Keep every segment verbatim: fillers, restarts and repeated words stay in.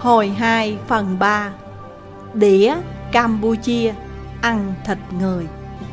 Hồi hai phần ba. Đĩa Campuchia ăn thịt người.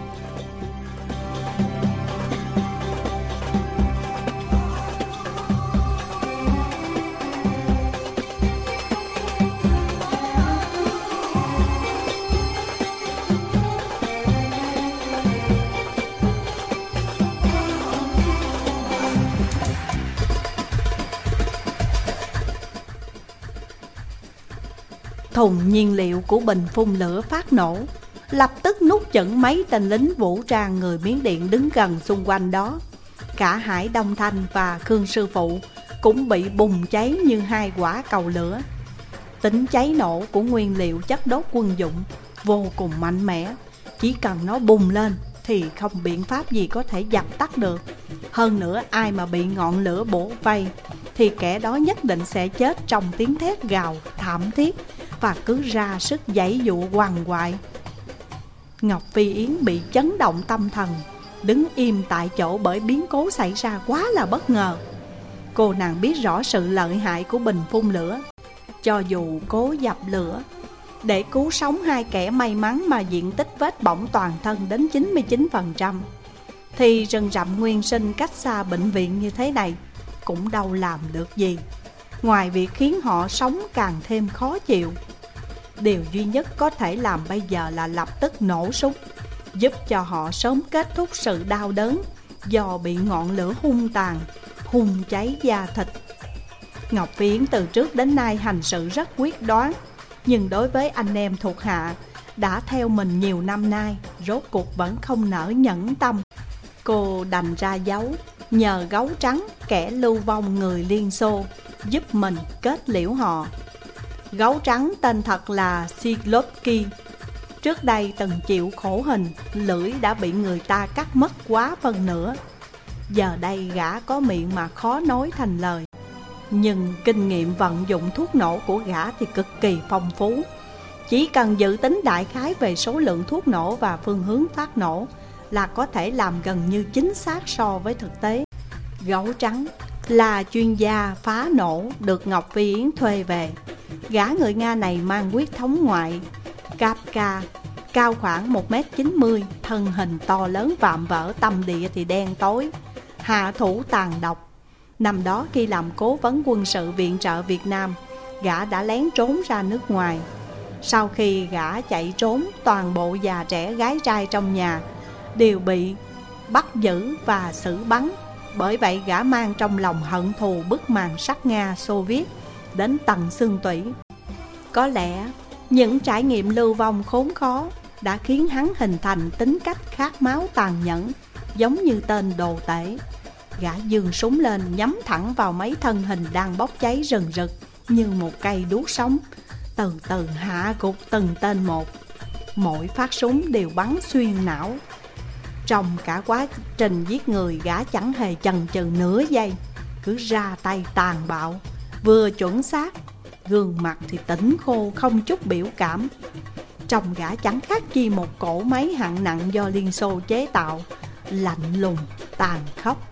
Thùng nhiên liệu của bình phun lửa phát nổ, lập tức nuốt chửng mấy tên lính vũ trang người Miến Điện đứng gần xung quanh đó. Cả Hải Đông Thanh và Khương Sư Phụ cũng bị bùng cháy như hai quả cầu lửa. Tính cháy nổ của nguyên liệu chất đốt quân dụng vô cùng mạnh mẽ, chỉ cần nó bùng lên thì không biện pháp gì có thể dập tắt được. Hơn nữa, ai mà bị ngọn lửa bổ vây thì kẻ đó nhất định sẽ chết trong tiếng thét gào thảm thiết và cứ ra sức giãy dụa quằn quại. Ngọc Phi Yến bị chấn động tâm thần, đứng im tại chỗ bởi biến cố xảy ra quá là bất ngờ. Cô nàng biết rõ sự lợi hại của bình phun lửa. Cho dù cố dập lửa để cứu sống hai kẻ may mắn mà diện tích vết bỏng toàn thân đến chín mươi chín phần trăm, thì rừng rậm nguyên sinh cách xa bệnh viện như thế này cũng đâu làm được gì, ngoài việc khiến họ sống càng thêm khó chịu. Điều duy nhất có thể làm bây giờ là lập tức nổ súng, giúp cho họ sớm kết thúc sự đau đớn do bị ngọn lửa hung tàn, hung cháy da thịt. Ngọc Phi Yến từ trước đến nay hành sự rất quyết đoán, nhưng đối với anh em thuộc hạ đã theo mình nhiều năm nay, rốt cuộc vẫn không nỡ nhẫn tâm. Cô đành ra dấu, nhờ Gấu Trắng, kẻ lưu vong người Liên Xô, giúp mình kết liễu họ. Gấu Trắng tên thật là Siglowski. Trước đây từng chịu khổ hình, lưỡi đã bị người ta cắt mất quá phần nửa. Giờ đây gã có miệng mà khó nói thành lời. Nhưng kinh nghiệm vận dụng thuốc nổ của gã thì cực kỳ phong phú. Chỉ cần dự tính đại khái về số lượng thuốc nổ và phương hướng phát nổ là có thể làm gần như chính xác so với thực tế. Gấu Trắng là chuyên gia phá nổ được Ngọc Phi Yến thuê về. Gã người Nga này mang huyết thống ngoại Kafka, cao khoảng một mét chín mươi, thân hình to lớn vạm vỡ, tâm địa thì đen tối, hạ thủ tàn độc. Năm đó khi làm cố vấn quân sự viện trợ Việt Nam, gã đã lén trốn ra nước ngoài. Sau khi gã chạy trốn, toàn bộ già trẻ gái trai trong nhà đều bị bắt giữ và xử bắn. Bởi vậy gã mang trong lòng hận thù bức màn sắt Nga Xô Viết đến tận xương tủy. Có lẽ những trải nghiệm lưu vong khốn khó đã khiến hắn hình thành tính cách khát máu tàn nhẫn, giống như tên đồ tể. Gã giương súng lên, nhắm thẳng vào mấy thân hình đang bốc cháy rừng rực như một cây đuốc sống, từ từ hạ gục từng tên một. Mỗi phát súng đều bắn xuyên não. Trong cả quá trình giết người, gã chẳng hề chần chừ nửa giây, cứ ra tay tàn bạo, vừa chuẩn xác, gương mặt thì tĩnh khô không chút biểu cảm. Trong gã chẳng khác chi một cỗ máy hạng nặng do Liên Xô chế tạo, lạnh lùng, tàn khốc.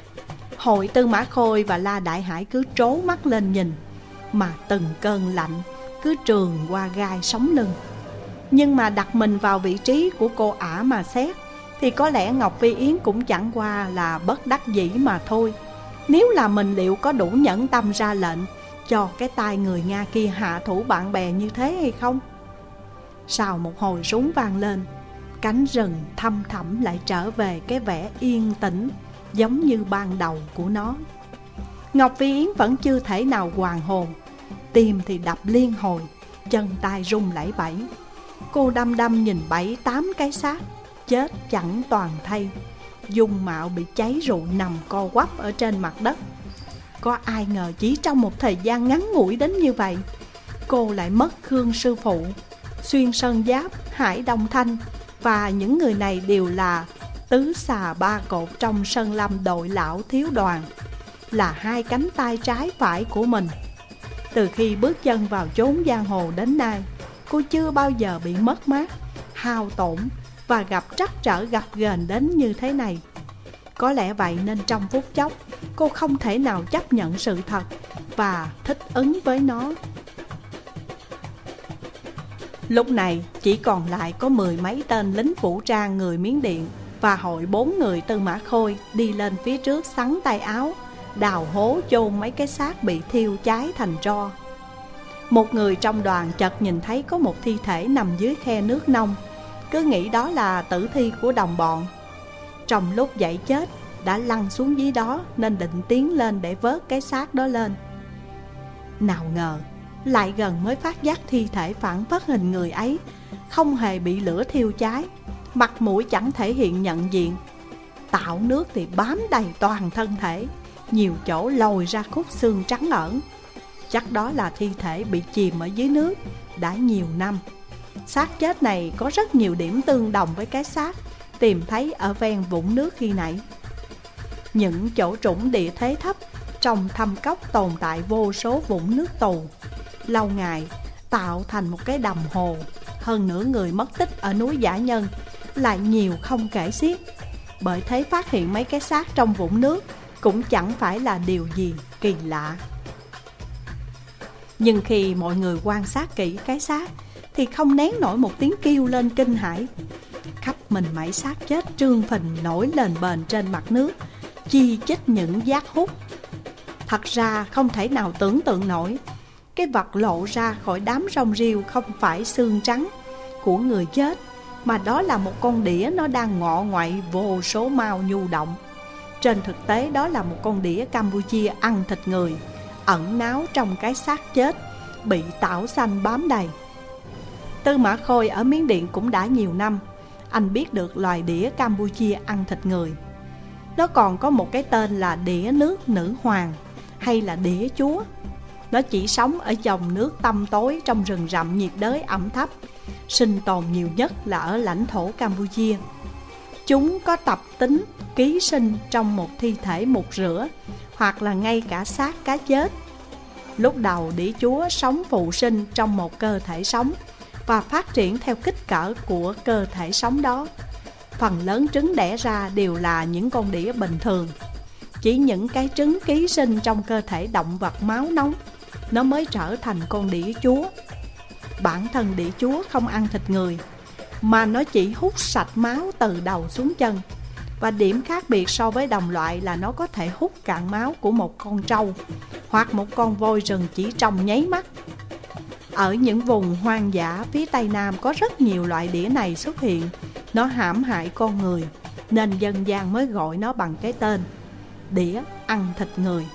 Hội Tư Mã Khôi và La Đại Hải cứ trố mắt lên nhìn, mà từng cơn lạnh cứ trườn qua gai sống lưng. Nhưng mà đặt mình vào vị trí của cô ả mà xét, thì có lẽ Ngọc Phi Yến cũng chẳng qua là bất đắc dĩ mà thôi. Nếu là mình liệu có đủ nhẫn tâm ra lệnh cho cái tay người Nga kia hạ thủ bạn bè như thế hay không? Sau một hồi súng vang lên, cánh rừng thăm thẳm lại trở về cái vẻ yên tĩnh giống như ban đầu của nó. Ngọc Phi Yến vẫn chưa thể nào hoàn hồn, tim thì đập liên hồi, chân tay run lẩy bẩy. Cô đăm đăm nhìn bảy tám cái xác chết chẳng toàn thây, dung mạo bị cháy rụi nằm co quắp ở trên mặt đất. Có ai ngờ chỉ trong một thời gian ngắn ngủi đến như vậy, cô lại mất Khương Sư Phụ, Xuyên Sơn Giáp, Hải Đông Thanh, và những người này đều là tứ xà ba cột trong Sơn Lâm đội lão thiếu đoàn, là hai cánh tay trái phải của mình. Từ khi bước chân vào chốn giang hồ đến nay, cô chưa bao giờ bị mất mát, hao tổn và gặp trắc trở gặp ghềnh đến như thế này. Có lẽ vậy nên trong phút chốc, cô không thể nào chấp nhận sự thật và thích ứng với nó. Lúc này chỉ còn lại có mười mấy tên lính vũ trang người Miến Điện và hội bốn người Tư Mã Khôi đi lên phía trước xắn tay áo, đào hố chôn mấy cái xác bị thiêu cháy thành tro. Một người trong đoàn chợt nhìn thấy có một thi thể nằm dưới khe nước nông, cứ nghĩ đó là tử thi của đồng bọn. Trong lúc dậy chết đã lăn xuống dưới đó nên định tiến lên để vớt cái xác đó lên. Nào ngờ lại gần mới phát giác thi thể phản phất hình người ấy không hề bị lửa thiêu cháy, mặt mũi chẳng thể hiện nhận diện. Tảo nước thì bám đầy toàn thân thể, nhiều chỗ lồi ra khúc xương trắng ẩn. Chắc đó là thi thể bị chìm ở dưới nước đã nhiều năm. Xác chết này có rất nhiều điểm tương đồng với cái xác tìm thấy ở ven vũng nước khi nãy. Những chỗ trũng địa thế thấp trong thâm cốc tồn tại vô số vũng nước tù, lâu ngày tạo thành một cái đầm hồ. Hơn nữa người mất tích ở núi Dã Nhân lại nhiều không kể xiết. Bởi thế phát hiện mấy cái xác trong vũng nước cũng chẳng phải là điều gì kỳ lạ. Nhưng khi mọi người quan sát kỹ cái xác thì không nén nổi một tiếng kêu lên kinh hãi. Khắp mình mấy xác chết trương phình nổi lên bền trên mặt nước, chi chít những giác hút. Thật ra không thể nào tưởng tượng nổi, cái vật lộ ra khỏi đám rong rêu không phải xương trắng của người chết, mà đó là một con đĩa nó đang ngọ ngoại vô số mao nhu động. Trên thực tế đó là một con đĩa Campuchia ăn thịt người, ẩn náu trong cái xác chết, bị tảo xanh bám đầy. Tư Mã Khôi ở Miến Điện cũng đã nhiều năm, anh biết được loài đĩa Campuchia ăn thịt người. Nó còn có một cái tên là đĩa nước nữ hoàng hay là đĩa chúa. Nó chỉ sống ở dòng nước tăm tối trong rừng rậm nhiệt đới ẩm thấp, sinh tồn nhiều nhất là ở lãnh thổ Campuchia. Chúng có tập tính ký sinh trong một thi thể mục rửa hoặc là ngay cả xác cá chết. Lúc đầu đĩa chúa sống phụ sinh trong một cơ thể sống và phát triển theo kích cỡ của cơ thể sống đó. Phần lớn trứng đẻ ra đều là những con đĩa bình thường. Chỉ những cái trứng ký sinh trong cơ thể động vật máu nóng nó mới trở thành con đĩa chúa. Bản thân đĩa chúa không ăn thịt người, mà nó chỉ hút sạch máu từ đầu xuống chân. Và điểm khác biệt so với đồng loại là nó có thể hút cạn máu của một con trâu hoặc một con voi rừng chỉ trong nháy mắt. Ở những vùng hoang dã phía Tây Nam có rất nhiều loại đĩa này xuất hiện. Nó hãm hại con người nên dân gian mới gọi nó bằng cái tên đĩa ăn thịt người.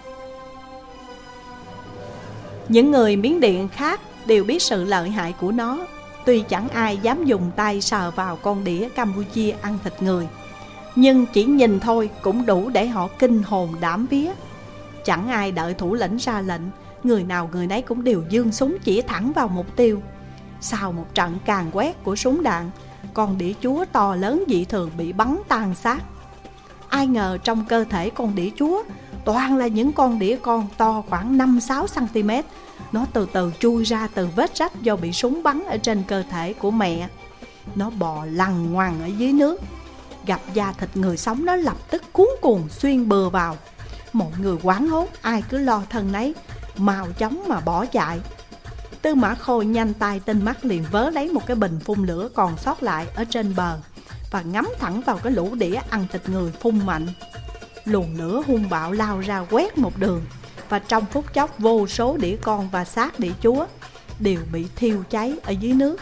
Những người Miến Điện khác đều biết sự lợi hại của nó. Tuy chẳng ai dám dùng tay sờ vào con đĩa Campuchia ăn thịt người, nhưng chỉ nhìn thôi cũng đủ để họ kinh hồn đảm vía. Chẳng ai đợi thủ lĩnh ra lệnh, người nào người nấy cũng đều giương súng chỉ thẳng vào mục tiêu. Sau một trận càn quét của súng đạn, con đĩa chúa to lớn dị thường bị bắn tan xác. Ai ngờ trong cơ thể con đĩa chúa toàn là những con đĩa con to khoảng năm sáu xăng-ti-mét. Nó từ từ chui ra từ vết rách do bị súng bắn ở trên cơ thể của mẹ. Nó bò lằn ngoằn ở dưới nước. Gặp da thịt người sống nó lập tức cuống cuồng xuyên bừa vào. Mọi người hoảng hốt, ai cứ lo thân nấy, mau chóng mà bỏ chạy. Tư Mã Khôi nhanh tay tinh mắt liền vớ lấy một cái bình phun lửa còn sót lại ở trên bờ và ngắm thẳng vào cái lũ đĩa ăn thịt người phun mạnh. Luồng lửa hung bạo lao ra quét một đường, và trong phút chốc vô số đĩa con và xác đĩa chúa đều bị thiêu cháy ở dưới nước.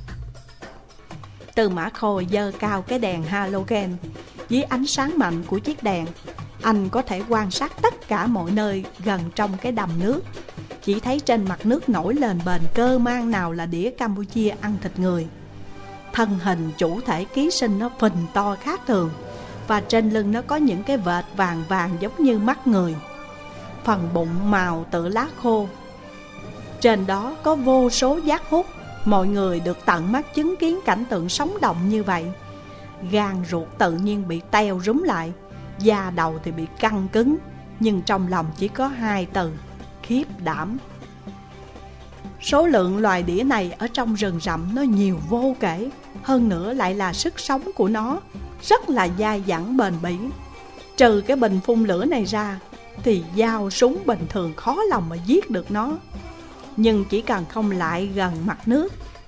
Tư Mã Khôi giơ cao cái đèn halogen. Dưới ánh sáng mạnh của chiếc đèn, anh có thể quan sát tất cả mọi nơi gần trong cái đầm nước. Chỉ thấy trên mặt nước nổi lên bền cơ mang nào là đĩa Campuchia ăn thịt người. Thân hình chủ thể ký sinh nó phình to khác thường, và trên lưng nó có những cái vệt vàng vàng giống như mắt người. Phần bụng màu tựa lá khô. Trên đó có vô số giác hút. Mọi người được tận mắt chứng kiến cảnh tượng sống động như vậy. Gan ruột tự nhiên bị teo rúm lại, da đầu thì bị căng cứng, nhưng trong lòng chỉ có hai từ: khiếp đảm. Số lượng loài đĩa này ở trong rừng rậm nó nhiều vô kể. Hơn nữa lại là sức sống của nó rất là dai dẳng bền bỉ. Trừ cái bình phun lửa này ra thì dao súng bình thường khó lòng mà giết được nó. Nhưng chỉ cần không lại gần mặt nước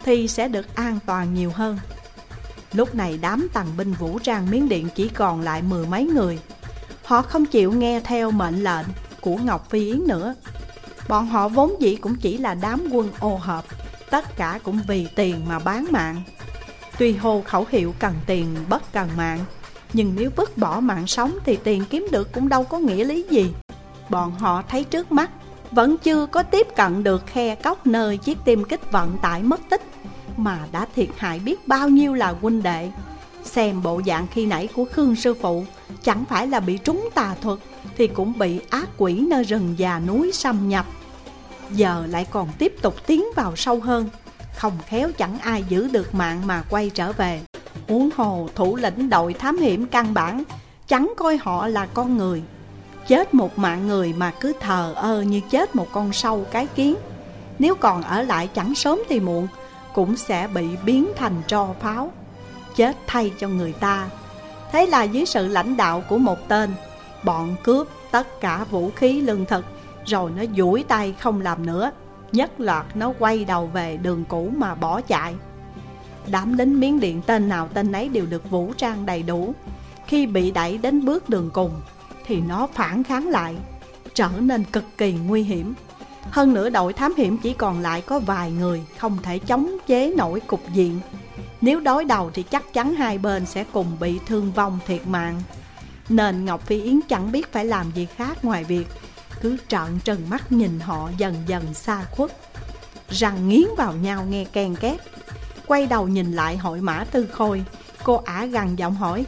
thì sẽ được an toàn nhiều hơn. Lúc này đám tàn binh vũ trang Miến Điện chỉ còn lại mười mấy người. Họ không chịu nghe theo mệnh lệnh của Ngọc Phi Yến nữa. Bọn họ vốn dĩ cũng chỉ là đám quân ô hợp, tất cả cũng vì tiền mà bán mạng. Tuy hô khẩu hiệu cần tiền bất cần mạng, nhưng nếu vứt bỏ mạng sống thì tiền kiếm được cũng đâu có nghĩa lý gì. Bọn họ thấy trước mắt vẫn chưa có tiếp cận được khe cốc nơi chiếc tiêm kích vận tải mất tích, mà đã thiệt hại biết bao nhiêu là huynh đệ. Xem bộ dạng khi nãy của Khương sư phụ, chẳng phải là bị trúng tà thuật thì cũng bị ác quỷ nơi rừng già núi xâm nhập. Giờ lại còn tiếp tục tiến vào sâu hơn, không khéo chẳng ai giữ được mạng mà quay trở về. Huống hồ thủ lĩnh đội thám hiểm căn bản chẳng coi họ là con người. Chết một mạng người mà cứ thờ ơ như chết một con sâu cái kiến, nếu còn ở lại chẳng sớm thì muộn cũng sẽ bị biến thành tro pháo, chết thay cho người ta. Thế là dưới sự lãnh đạo của một tên, bọn cướp tất cả vũ khí lương thực, rồi nó duỗi tay không làm nữa, nhất loạt nó quay đầu về đường cũ mà bỏ chạy. Đám lính Miến Điện tên nào tên nấy đều được vũ trang đầy đủ. Khi bị đẩy đến bước đường cùng thì nó phản kháng lại, trở nên cực kỳ nguy hiểm. Hơn nữa đội thám hiểm chỉ còn lại có vài người, không thể chống chế nổi cục diện. Nếu đối đầu thì chắc chắn hai bên sẽ cùng bị thương vong thiệt mạng. Nên Ngọc Phi Yến chẳng biết phải làm gì khác ngoài việc cứ trợn trừng mắt nhìn họ dần dần xa khuất. Răng nghiến vào nhau nghe ken két. Quay đầu nhìn lại hội Mã Tư Khôi, cô ả gằn giọng hỏi: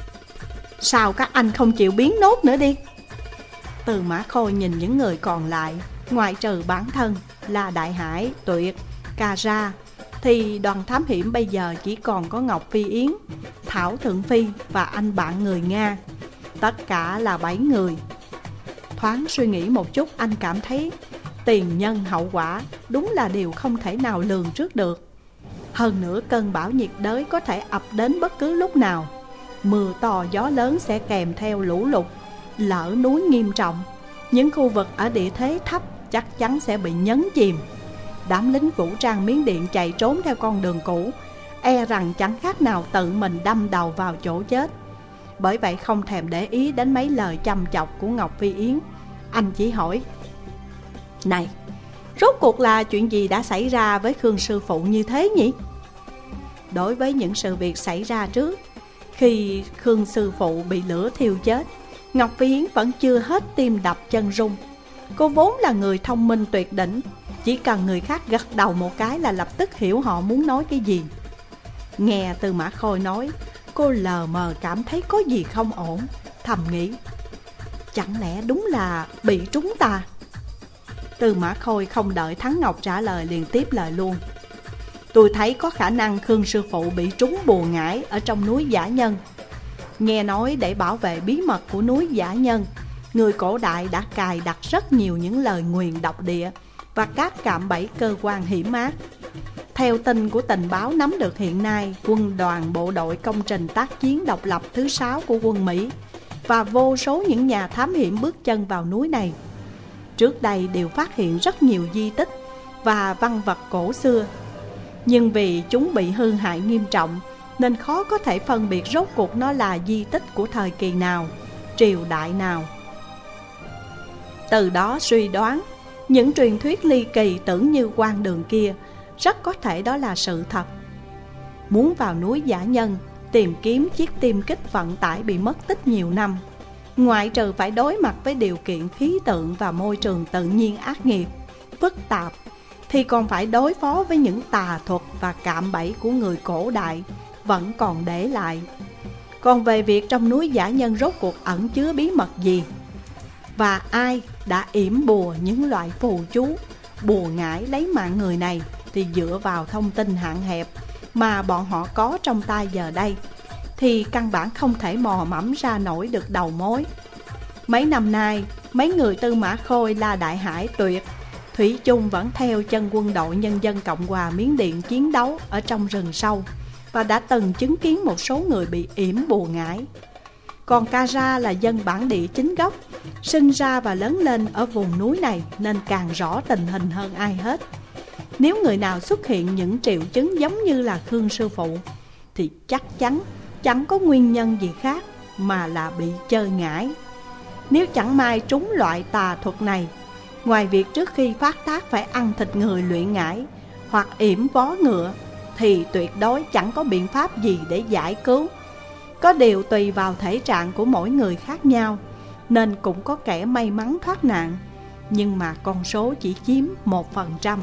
sao các anh không chịu biến nốt nữa đi? Từ Mã Khôi nhìn những người còn lại, ngoại trừ bản thân là Đại Hải, Tuyệt, Cà Ra, thì đoàn thám hiểm bây giờ chỉ còn có Ngọc Phi Yến, Thảo Thượng Phi và anh bạn người Nga. Tất cả là bảy người. Thoáng suy nghĩ một chút, anh cảm thấy tiền nhân hậu quả đúng là điều không thể nào lường trước được. Hơn nữa cơn bão nhiệt đới có thể ập đến bất cứ lúc nào. Mưa to gió lớn sẽ kèm theo lũ lụt, lở núi nghiêm trọng. Những khu vực ở địa thế thấp chắc chắn sẽ bị nhấn chìm. Đám lính vũ trang Miến Điện chạy trốn theo con đường cũ, e rằng chẳng khác nào tự mình đâm đầu vào chỗ chết. Bởi vậy không thèm để ý đến mấy lời chăm chọc của Ngọc Phi Yến, anh chỉ hỏi: này, rốt cuộc là chuyện gì đã xảy ra với Khương sư phụ như thế nhỉ? Đối với những sự việc xảy ra trước, khi Khương sư phụ bị lửa thiêu chết, Ngọc Phi Yến vẫn chưa hết tim đập chân rung. Cô vốn là người thông minh tuyệt đỉnh, chỉ cần người khác gật đầu một cái là lập tức hiểu họ muốn nói cái gì. Nghe Tư Mã Khôi nói, cô lờ mờ cảm thấy có gì không ổn, thầm nghĩ: chẳng lẽ đúng là bị trúng tà? Tư Mã Khôi không đợi Thắng Ngọc trả lời liền tiếp lời luôn: tôi thấy có khả năng Khương sư phụ bị trúng bùa ngải ở trong núi Dã Nhân. Nghe nói để bảo vệ bí mật của núi Dã Nhân, người cổ đại đã cài đặt rất nhiều những lời nguyền độc địa và các cạm bẫy cơ quan hiểm ác. Theo tin của tình báo nắm được hiện nay, quân đoàn bộ đội công trình tác chiến độc lập thứ sáu của quân Mỹ và vô số những nhà thám hiểm bước chân vào núi này trước đây đều phát hiện rất nhiều di tích và văn vật cổ xưa. Nhưng vì chúng bị hư hại nghiêm trọng nên khó có thể phân biệt rốt cuộc nó là di tích của thời kỳ nào, triều đại nào. Từ đó suy đoán, những truyền thuyết ly kỳ tưởng như quan đường kia rất có thể đó là sự thật. Muốn vào núi Dã Nhân tìm kiếm chiếc tiêm kích vận tải bị mất tích nhiều năm, ngoại trừ phải đối mặt với điều kiện khí tượng và môi trường tự nhiên ác nghiệt, phức tạp, thì còn phải đối phó với những tà thuật và cạm bẫy của người cổ đại vẫn còn để lại. Còn về việc trong núi Dã Nhân rốt cuộc ẩn chứa bí mật gì, và ai đã yểm bùa những loại phù chú, bùa ngải lấy mạng người này, thì dựa vào thông tin hạn hẹp mà bọn họ có trong tay giờ đây, thì căn bản không thể mò mẫm ra nổi được đầu mối. Mấy năm nay, mấy người Tư Mã Khôi, La Đại Hải, Tuyệt, thủy chung vẫn theo chân quân đội Nhân dân Cộng hòa Miến Điện chiến đấu ở trong rừng sâu, và đã từng chứng kiến một số người bị yểm bùa ngải. Còn Ca Ra là dân bản địa chính gốc, sinh ra và lớn lên ở vùng núi này nên càng rõ tình hình hơn ai hết. Nếu người nào xuất hiện những triệu chứng giống như là Khương sư phụ thì chắc chắn chẳng có nguyên nhân gì khác mà là bị chơi ngải. Nếu chẳng may trúng loại tà thuật này, ngoài việc trước khi phát tác phải ăn thịt người luyện ngải hoặc yểm vó ngựa, thì tuyệt đối chẳng có biện pháp gì để giải cứu. Có điều tùy vào thể trạng của mỗi người khác nhau, nên cũng có kẻ may mắn thoát nạn, nhưng mà con số chỉ chiếm một phần trăm.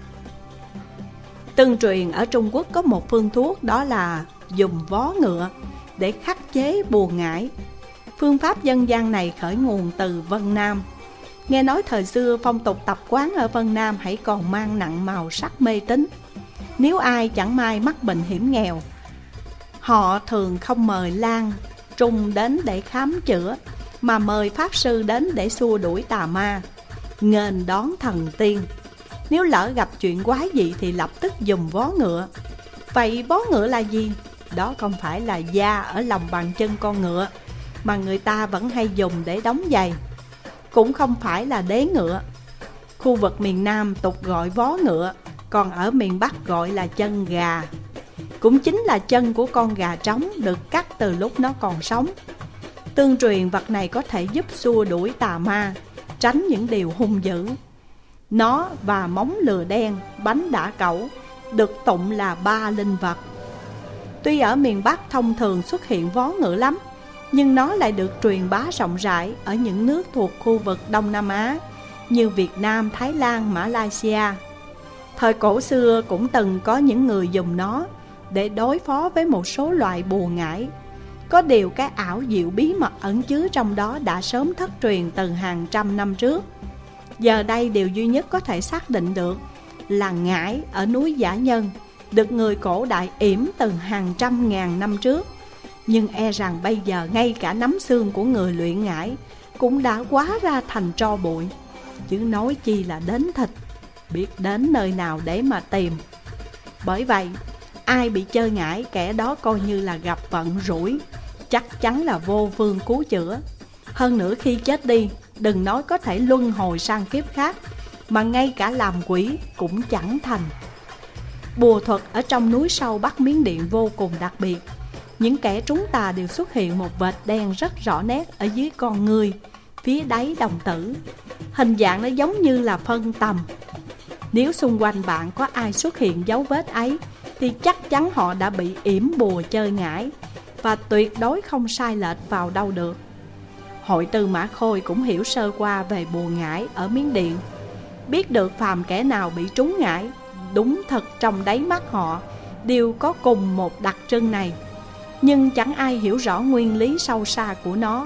Tương truyền ở Trung Quốc có một phương thuốc, đó là dùng vó ngựa để khắc chế bùa ngải. Phương pháp dân gian này khởi nguồn từ Vân Nam. Nghe nói thời xưa phong tục tập quán ở Vân Nam hãy còn mang nặng màu sắc mê tín. Nếu ai chẳng may mắc bệnh hiểm nghèo, họ thường không mời lang trung đến để khám chữa, mà mời pháp sư đến để xua đuổi tà ma, nghênh đón thần tiên. Nếu lỡ gặp chuyện quái dị thì lập tức dùng vó ngựa. Vậy vó ngựa là gì? Đó không phải là da ở lòng bàn chân con ngựa mà người ta vẫn hay dùng để đóng giày, cũng không phải là đế ngựa. Khu vực miền Nam tục gọi vó ngựa, còn ở miền Bắc gọi là chân gà. Cũng chính là chân của con gà trống được cắt từ lúc nó còn sống. Tương truyền vật này có thể giúp xua đuổi tà ma, tránh những điều hung dữ. Nó và móng lừa đen, bánh đả cẩu được tụng là ba linh vật. Tuy ở miền Bắc thông thường xuất hiện vó ngựa lắm, nhưng nó lại được truyền bá rộng rãi ở những nước thuộc khu vực Đông Nam Á như Việt Nam, Thái Lan, Malaysia. Thời cổ xưa cũng từng có những người dùng nó để đối phó với một số loại bùa ngải. Có điều cái ảo diệu bí mật ẩn chứa trong đó đã sớm thất truyền từ hàng trăm năm trước. Giờ đây điều duy nhất có thể xác định được là ngải ở núi Dã Nhân được người cổ đại yểm từ hàng trăm ngàn năm trước. Nhưng e rằng bây giờ ngay cả nắm xương của người luyện ngải cũng đã hóa ra thành tro bụi, chứ nói chi là đến thịt, biết đến nơi nào để mà tìm. Bởi vậy, ai bị chơi ngải, kẻ đó coi như là gặp vận rủi, chắc chắn là vô phương cứu chữa. Hơn nữa khi chết đi, đừng nói có thể luân hồi sang kiếp khác, mà ngay cả làm quỷ cũng chẳng thành. Bùa thuật ở trong núi sâu Bắc Miến Điện vô cùng đặc biệt. Những kẻ trúng tà đều xuất hiện một vệt đen rất rõ nét ở dưới con ngươi, phía đáy đồng tử. Hình dạng nó giống như là phân tầm. Nếu xung quanh bạn có ai xuất hiện dấu vết ấy, thì chắc chắn họ đã bị yểm bùa chơi ngải, và tuyệt đối không sai lệch vào đâu được. Hội Tư Mã Khôi cũng hiểu sơ qua về bùa ngải ở Miến Điện, biết được phàm kẻ nào bị trúng ngải, đúng thật trong đáy mắt họ đều có cùng một đặc trưng này, nhưng chẳng ai hiểu rõ nguyên lý sâu xa của nó.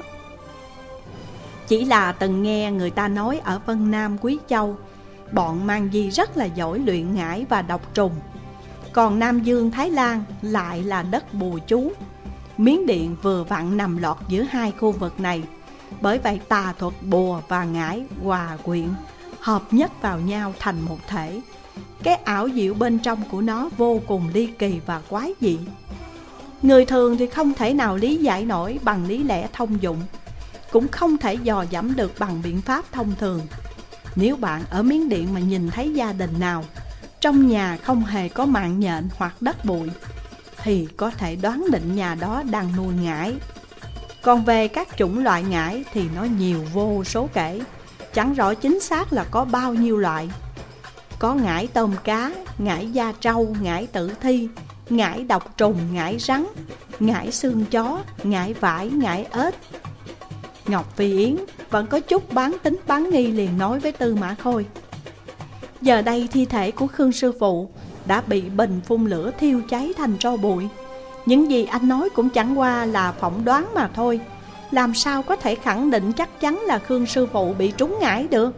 Chỉ là từng nghe người ta nói ở Vân Nam Quý Châu, bọn mang di rất là giỏi luyện ngải và độc trùng. Còn Nam Dương Thái Lan lại là đất bùa chú. Miến Điện vừa vặn nằm lọt giữa hai khu vực này. Bởi vậy tà thuật bùa và ngải hòa quyện, hợp nhất vào nhau thành một thể. Cái ảo diệu bên trong của nó vô cùng ly kỳ và quái dị. Người thường thì không thể nào lý giải nổi bằng lý lẽ thông dụng, cũng không thể dò dẫm được bằng biện pháp thông thường. Nếu bạn ở Miến Điện mà nhìn thấy gia đình nào trong nhà không hề có mạng nhện hoặc đất bụi, thì có thể đoán định nhà đó đang nuôi ngải. Còn về các chủng loại ngải thì nó nhiều vô số kể, chẳng rõ chính xác là có bao nhiêu loại. Có ngải tôm cá, ngải da trâu, ngải tử thi, ngải độc trùng, ngải rắn, ngải xương chó, ngải vải, ngải ếch. Ngọc Phi Yến vẫn có chút bán tính bán nghi, liền nói với Tư Mã Khôi: giờ đây thi thể của Khương sư phụ đã bị bình phun lửa thiêu cháy thành tro bụi. Những gì anh nói cũng chẳng qua là phỏng đoán mà thôi, làm sao có thể khẳng định chắc chắn là Khương sư phụ bị trúng ngải được.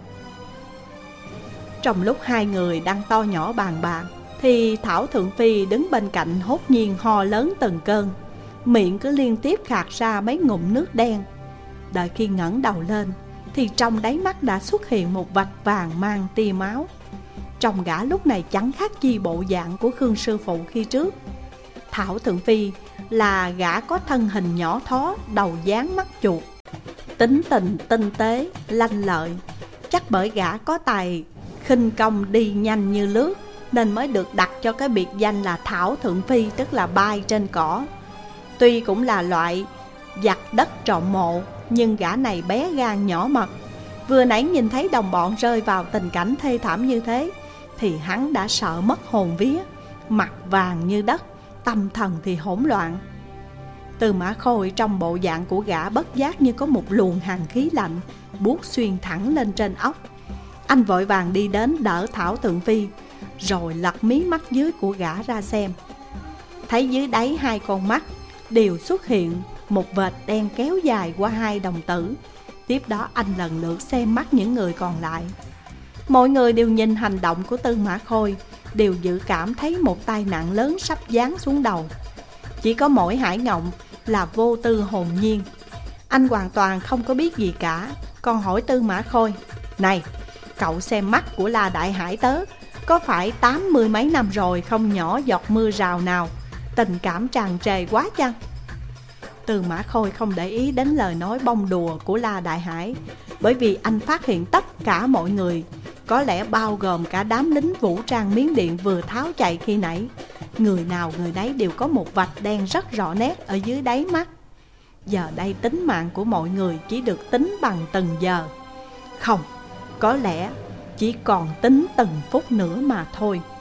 Trong lúc hai người đang to nhỏ bàn bạc, thì Thảo Thượng Phi đứng bên cạnh hốt nhiên ho lớn từng cơn, miệng cứ liên tiếp khạc ra mấy ngụm nước đen. Đợi khi ngẩng đầu lên thì trong đáy mắt đã xuất hiện một vạch vàng mang tia máu. Trông gã lúc này chẳng khác chi bộ dạng của Khương sư phụ khi trước. Thảo Thượng Phi là gã có thân hình nhỏ thó, đầu dáng mắt chuột, tính tình tinh tế, lanh lợi. Chắc bởi gã có tài khinh công đi nhanh như lướt, nên mới được đặt cho cái biệt danh là Thảo Thượng Phi, tức là bay trên cỏ. Tuy cũng là loại giặc đất trộm mộ, nhưng gã này bé gan nhỏ mật. Vừa nãy nhìn thấy đồng bọn rơi vào tình cảnh thê thảm như thế thì hắn đã sợ mất hồn vía, mặt vàng như đất, tâm thần thì hỗn loạn. Tư Mã Khôi trong bộ dạng của gã bất giác như có một luồng hàn khí lạnh buốt xuyên thẳng lên trên óc. Anh vội vàng đi đến đỡ Thảo Thượng Phi, rồi lật mí mắt dưới của gã ra xem. Thấy dưới đáy hai con mắt đều xuất hiện một vệt đen kéo dài qua hai đồng tử. Tiếp đó anh lần lượt xem mắt những người còn lại. Mọi người đều nhìn hành động của Tư Mã Khôi, đều dự cảm thấy một tai nạn lớn sắp giáng xuống đầu. Chỉ có mỗi Hải Ngộng là vô tư hồn nhiên. Anh hoàn toàn không có biết gì cả, còn hỏi Tư Mã Khôi: "Này, cậu xem mắt của La Đại Hải tớ, có phải tám mươi mấy năm rồi không nhỏ giọt mưa rào nào, tình cảm tràn trề quá chăng?" Tư Mã Khôi không để ý đến lời nói bông đùa của La Đại Hải, bởi vì anh phát hiện tất cả mọi người, có lẽ bao gồm cả đám lính vũ trang Miến Điện vừa tháo chạy khi nãy, người nào người nấy đều có một vạch đen rất rõ nét ở dưới đáy mắt. Giờ đây tính mạng của mọi người chỉ được tính bằng từng giờ. Không, có lẽ chỉ còn tính từng phút nữa mà thôi.